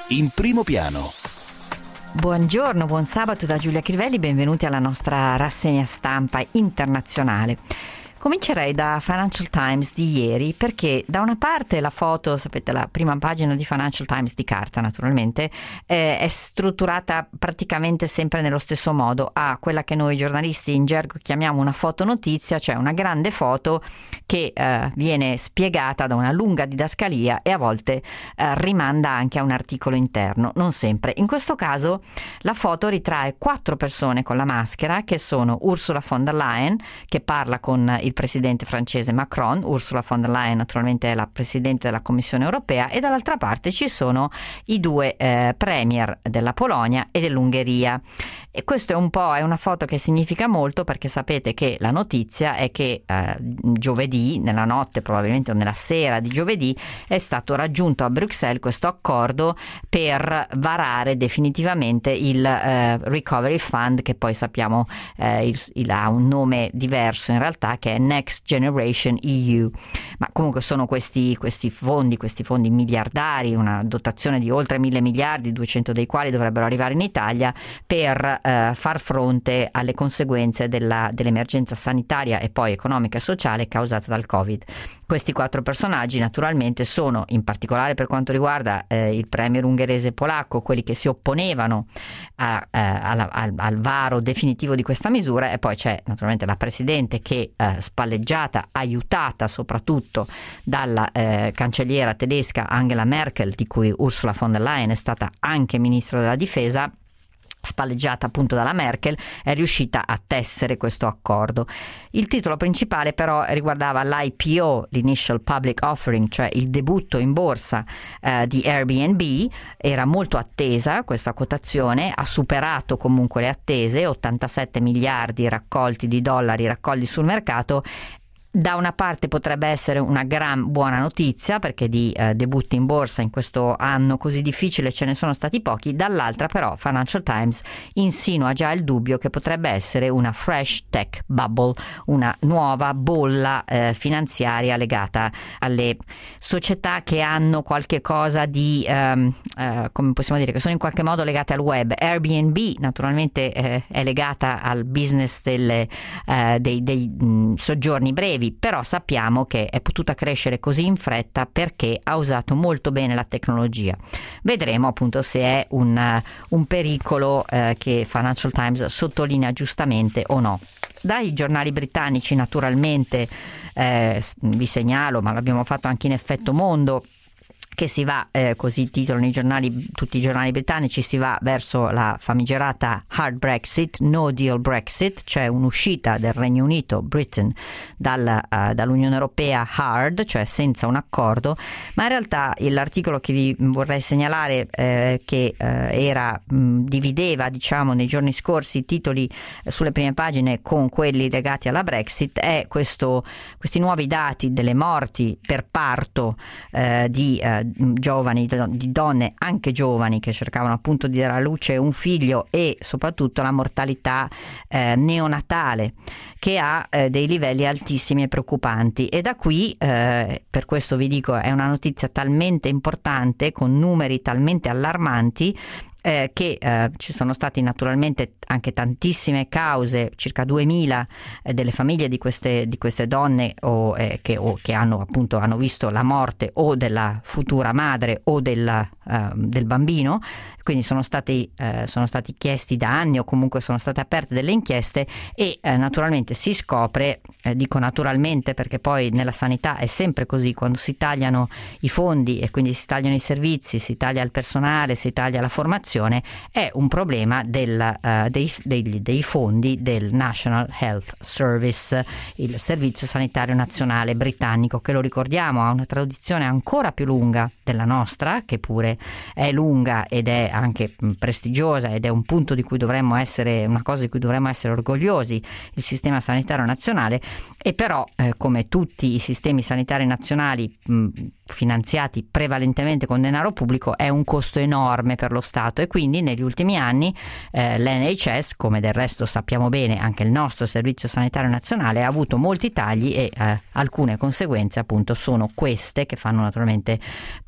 In primo piano. Buongiorno, buon sabato da Giulia Crivelli, benvenuti alla nostra rassegna stampa internazionale. Comincerei da Financial Times di ieri, perché da una parte la foto, sapete, la prima pagina di Financial Times di carta naturalmente, è strutturata praticamente sempre nello stesso modo, ha quella che noi giornalisti in gergo chiamiamo una fotonotizia, cioè una grande foto che viene spiegata da una lunga didascalia e a volte rimanda anche a un articolo interno, non sempre. In questo caso la foto ritrae 4 persone con la maschera, che sono Ursula von der Leyen, che parla con il presidente francese Macron. Ursula von der Leyen naturalmente è la presidente della Commissione europea, e dall'altra parte ci sono i 2 premier della Polonia e dell'Ungheria. E questo è una foto che significa molto, perché sapete che la notizia è che giovedì, nella notte probabilmente o nella sera di giovedì, è stato raggiunto a Bruxelles questo accordo per varare definitivamente il Recovery Fund, che poi sappiamo ha un nome diverso in realtà, che è Next Generation EU. Ma comunque sono questi fondi miliardari, una dotazione di oltre 1.000 miliardi, 200 dei quali dovrebbero arrivare in Italia, per far fronte alle conseguenze dell'emergenza sanitaria e poi economica e sociale causata dal Covid. Questi 4 personaggi naturalmente sono, in particolare per quanto riguarda il premier ungherese polacco, quelli che si opponevano al varo definitivo di questa misura, e poi c'è naturalmente la presidente che spalleggiata, aiutata soprattutto dalla cancelliera tedesca Angela Merkel, di cui Ursula von der Leyen è stata anche ministro della difesa, spalleggiata appunto dalla Merkel, è riuscita a tessere questo accordo. Il titolo principale però riguardava l'IPO, l'Initial Public Offering, cioè il debutto in borsa di Airbnb. Era molto attesa questa quotazione, ha superato comunque le attese, 87 miliardi raccolti di dollari raccolti sul mercato. Da una parte potrebbe essere una gran buona notizia, perché di debutti in borsa in questo anno così difficile ce ne sono stati pochi, dall'altra però Financial Times insinua già il dubbio che potrebbe essere una fresh tech bubble, una nuova bolla finanziaria legata alle società che hanno qualche cosa di, come possiamo dire, che sono in qualche modo legate al web. Airbnb naturalmente è legata al business dei soggiorni brevi, però sappiamo che è potuta crescere così in fretta perché ha usato molto bene la tecnologia. Vedremo appunto se è un pericolo che Financial Times sottolinea giustamente o no. Dai giornali britannici naturalmente vi segnalo, ma l'abbiamo fatto anche in Effetto Mondo, che si va, così titolano tutti i giornali britannici, si va verso la famigerata hard Brexit, no deal Brexit, cioè un'uscita del Regno Unito, Britain, dall'Unione Europea hard, cioè senza un accordo. Ma in realtà l'articolo che vi vorrei segnalare, che divideva diciamo nei giorni scorsi i titoli sulle prime pagine con quelli legati alla Brexit, è questi nuovi dati delle morti per parto di giovani, di donne anche giovani che cercavano appunto di dare alla luce un figlio, e soprattutto la mortalità neonatale, che ha dei livelli altissimi e preoccupanti. E da qui, per questo vi dico, è una notizia talmente importante, con numeri talmente allarmanti, che ci sono stati naturalmente anche tantissime cause, circa 2000 delle famiglie di queste donne che hanno visto la morte o della futura madre o del bambino. Quindi sono stati chiesti da anni, o comunque sono state aperte delle inchieste, e naturalmente si scopre, dico naturalmente perché poi nella sanità è sempre così, quando si tagliano i fondi e quindi si tagliano i servizi, si taglia il personale, si taglia la formazione, è un problema dei fondi del National Health Service, il Servizio Sanitario Nazionale britannico, che, lo ricordiamo, ha una tradizione ancora più lunga della nostra, che pure è lunga ed è anche prestigiosa, ed è un punto di cui dovremmo essere, una cosa di cui dovremmo essere orgogliosi, il sistema sanitario nazionale. E però come tutti i sistemi sanitari nazionali finanziati prevalentemente con denaro pubblico, è un costo enorme per lo Stato, e quindi negli ultimi anni l'NHS, come del resto sappiamo bene anche il nostro Servizio Sanitario Nazionale, ha avuto molti tagli, e alcune conseguenze appunto sono queste, che fanno naturalmente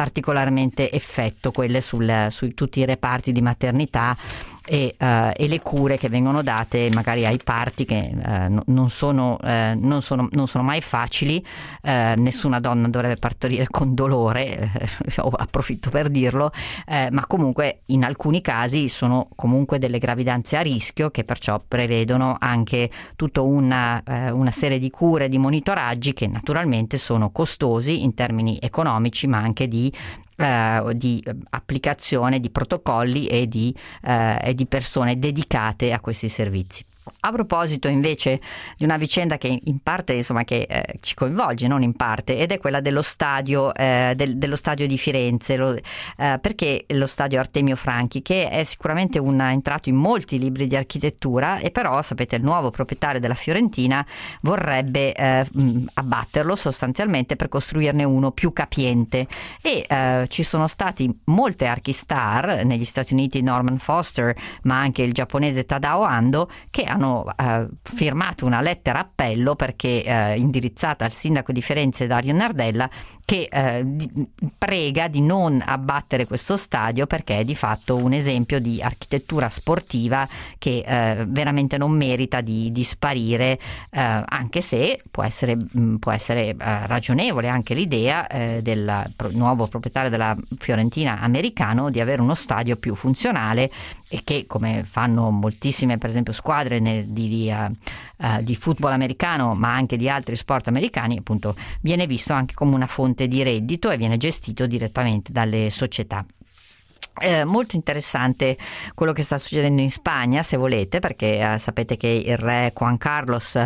particolarmente effetto, quelle su tutti i reparti di maternità e le cure che vengono date magari ai parti, che non sono mai facili. Nessuna donna dovrebbe partorire con dolore, approfitto per dirlo, ma comunque in alcuni casi sono comunque delle gravidanze a rischio, che perciò prevedono anche tutta una serie di cure, di monitoraggi che naturalmente sono costosi in termini economici, ma anche di applicazione di protocolli e di persone dedicate a questi servizi. A proposito invece di una vicenda che in parte che ci coinvolge, non in parte, ed è quella dello stadio di Firenze, perché lo stadio Artemio Franchi, che è sicuramente entrato in molti libri di architettura, e però sapete il nuovo proprietario della Fiorentina vorrebbe abbatterlo sostanzialmente per costruirne uno più capiente, e ci sono stati molte archistar negli Stati Uniti, Norman Foster, ma anche il giapponese Tadao Ando, che hanno firmato una lettera appello perché indirizzata al sindaco di Firenze Dario Nardella, che prega di non abbattere questo stadio, perché è di fatto un esempio di architettura sportiva che veramente non merita di sparire, anche se può essere ragionevole anche l'idea del nuovo proprietario della Fiorentina americano di avere uno stadio più funzionale, e che, come fanno moltissime per esempio squadre di football americano, ma anche di altri sport americani, appunto viene visto anche come una fonte di reddito e viene gestito direttamente dalle società. Molto interessante quello che sta succedendo in Spagna, se volete, perché sapete che il re Juan Carlos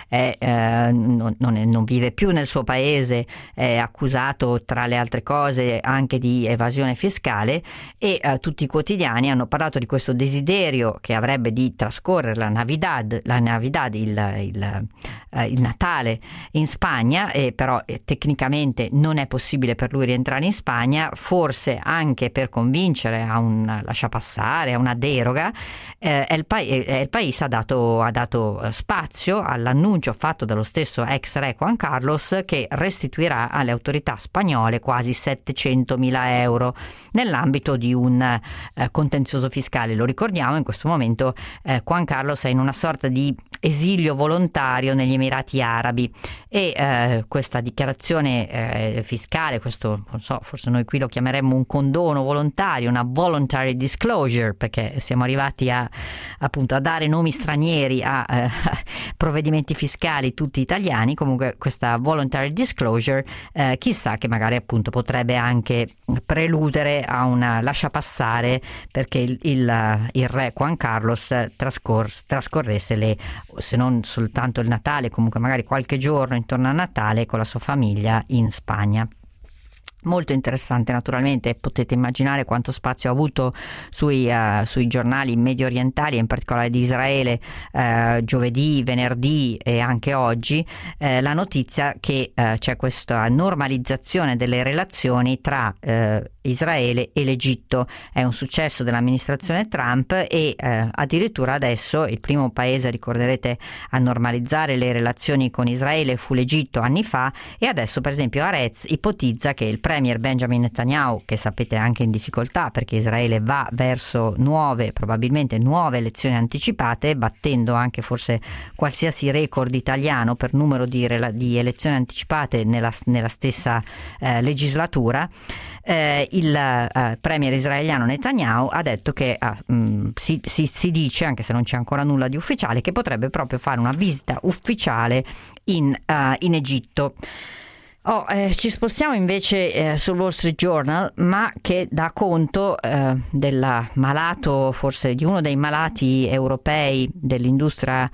non vive più nel suo paese, è accusato tra le altre cose anche di evasione fiscale, e tutti i quotidiani hanno parlato di questo desiderio che avrebbe di trascorrere la Navidad, il Natale in Spagna, e però tecnicamente non è possibile per lui rientrare in Spagna, forse anche per convincere a un lasciapassare, a una deroga. El País ha dato spazio all'annuncio fatto dallo stesso ex re Juan Carlos, che restituirà alle autorità spagnole quasi 700.000 euro nell'ambito di un contenzioso fiscale. Lo ricordiamo, in questo momento Juan Carlos è in una sorta di esilio volontario negli Emirati Arabi, e questa dichiarazione fiscale, questo, non so, forse noi qui lo chiameremmo un condono volontario, una voluntary disclosure, perché siamo arrivati appunto a dare nomi stranieri a provvedimenti fiscali tutti italiani. Comunque questa voluntary disclosure chissà che magari appunto potrebbe anche preludere a una lasciapassare, perché il re Juan Carlos trascorresse se non soltanto il Natale, comunque magari qualche giorno intorno a Natale con la sua famiglia in Spagna. Molto interessante, naturalmente potete immaginare quanto spazio ha avuto sui giornali medio orientali, in particolare di Israele, giovedì, venerdì e anche oggi, la notizia che c'è questa normalizzazione delle relazioni tra Israele e l'Egitto. È un successo dell'amministrazione Trump, e addirittura adesso il primo paese, ricorderete, a normalizzare le relazioni con Israele fu l'Egitto anni fa, e adesso per esempio Haaretz ipotizza che il premier Benjamin Netanyahu, che sapete è anche in difficoltà perché Israele va verso probabilmente nuove elezioni anticipate, battendo anche forse qualsiasi record italiano per numero di elezioni anticipate nella stessa legislatura, il premier israeliano Netanyahu ha detto che si dice, anche se non c'è ancora nulla di ufficiale, che potrebbe proprio fare una visita ufficiale in Egitto. Ci spostiamo invece sul Wall Street Journal, ma che dà conto del malato, forse di uno dei malati europei dell'industria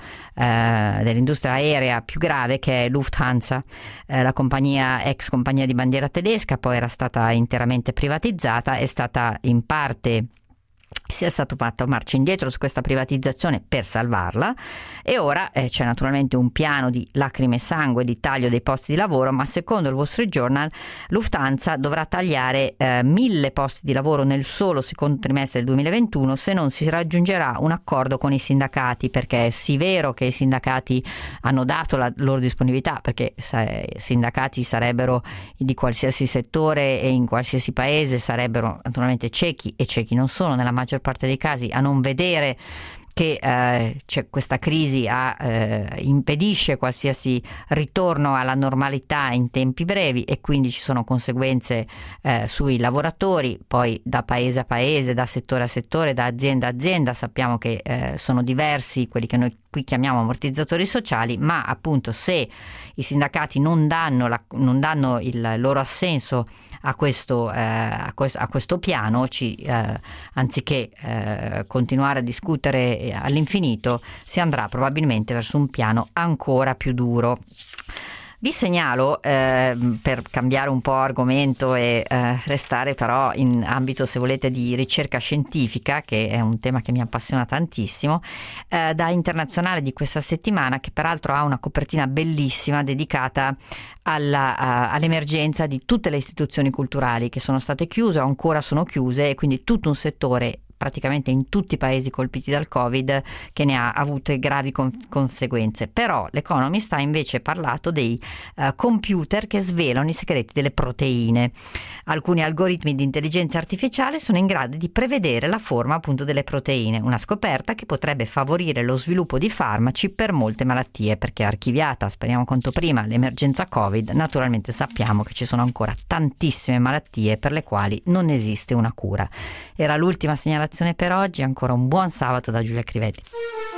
aerea più grave, che è Lufthansa, la ex compagnia di bandiera tedesca, poi era stata interamente privatizzata, è stata in parte sia stato fatto marcia indietro su questa privatizzazione per salvarla, e ora c'è naturalmente un piano di lacrime e sangue, di taglio dei posti di lavoro, ma secondo il Wall Street Journal Lufthansa dovrà tagliare 1.000 posti di lavoro nel solo secondo trimestre del 2021 se non si raggiungerà un accordo con i sindacati, perché è sì vero che i sindacati hanno dato la loro disponibilità, perché sindacati sarebbero di qualsiasi settore e in qualsiasi paese, sarebbero naturalmente ciechi, e ciechi non sono nella maggior parte dei casi, a non vedere che c'è questa crisi impedisce qualsiasi ritorno alla normalità in tempi brevi, e quindi ci sono conseguenze sui lavoratori, poi da paese a paese, da settore a settore, da azienda a azienda. Sappiamo che sono diversi quelli che noi qui chiamiamo ammortizzatori sociali, ma appunto se i sindacati non danno il loro assenso a questo piano, anziché continuare a discutere all'infinito, si andrà probabilmente verso un piano ancora più duro. Vi segnalo, per cambiare un po' argomento e restare però in ambito, se volete, di ricerca scientifica, che è un tema che mi appassiona tantissimo, da Internazionale di questa settimana, che peraltro ha una copertina bellissima dedicata all'emergenza di tutte le istituzioni culturali che sono state chiuse o ancora sono chiuse, e quindi tutto un settore praticamente in tutti i paesi colpiti dal Covid che ne ha avuto gravi conseguenze. Però l'Economist ha invece parlato dei computer che svelano i segreti delle proteine. Alcuni algoritmi di intelligenza artificiale sono in grado di prevedere la forma appunto delle proteine, una scoperta che potrebbe favorire lo sviluppo di farmaci per molte malattie, perché archiviata, speriamo quanto prima, l'emergenza Covid, naturalmente sappiamo che ci sono ancora tantissime malattie per le quali non esiste una cura. Era l'ultima segnalazione per oggi, ancora un buon sabato da Giulia Crivelli.